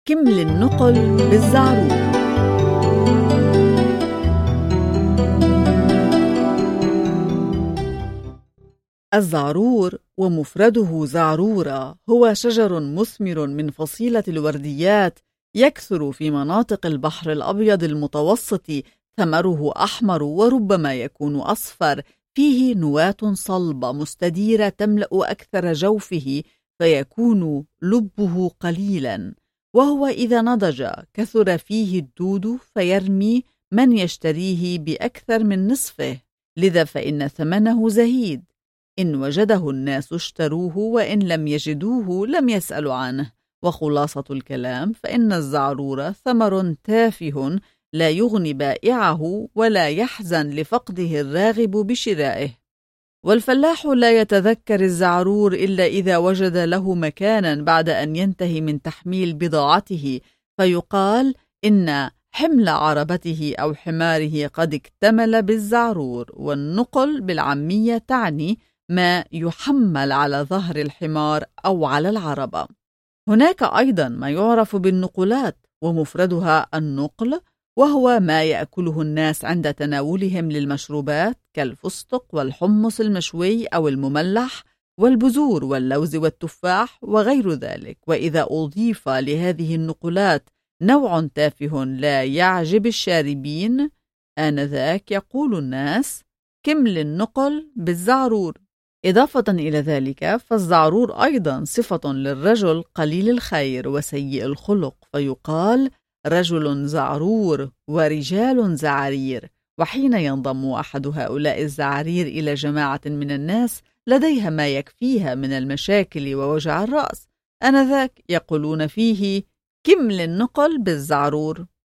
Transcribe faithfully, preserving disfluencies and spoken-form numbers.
كمل النقل بالزعرور. الزعرور ومفرده زعرورة هو شجر مثمر من فصيلة الورديات يكثر في مناطق البحر الأبيض المتوسط. ثمره أحمر وربما يكون أصفر، فيه نواة صلبة مستديرة تملأ أكثر جوفه فيكون لبه قليلا، وهو إذا نضج كثر فيه الدود فيرمي من يشتريه بأكثر من نصفه، لذا فإن ثمنه زهيد. إن وجده الناس اشتروه، وإن لم يجدوه لم يسألوا عنه. وخلاصة الكلام فإن الزعرور ثمر تافه لا يغني بائعه ولا يحزن لفقده الراغب بشرائه. والفلاح لا يتذكر الزعرور إلا إذا وجد له مكانا بعد أن ينتهي من تحميل بضاعته، فيقال إن حمل عربته أو حماره قد اكتمل بالزعرور. والنقل بالعامية تعني ما يحمل على ظهر الحمار أو على العربة. هناك أيضا ما يعرف بالنقلات ومفردها النقل، وهو ما يأكله الناس عند تناولهم للمشروبات كالفستق والحمص المشوي أو المملح والبذور واللوز والتفاح وغير ذلك. وإذا أضيف لهذه النقلات نوع تافه لا يعجب الشاربين، آنذاك يقول الناس كمل النقل بالزعرور. إضافة إلى ذلك فالزعرور أيضا صفة للرجل قليل الخير وسيء الخلق، فيقال رجل زعرور ورجال زعرير. وحين ينضم أحد هؤلاء الزعرير إلى جماعة من الناس لديها ما يكفيها من المشاكل ووجع الرأس، آنذاك يقولون فيه كمل النقل بالزعرور.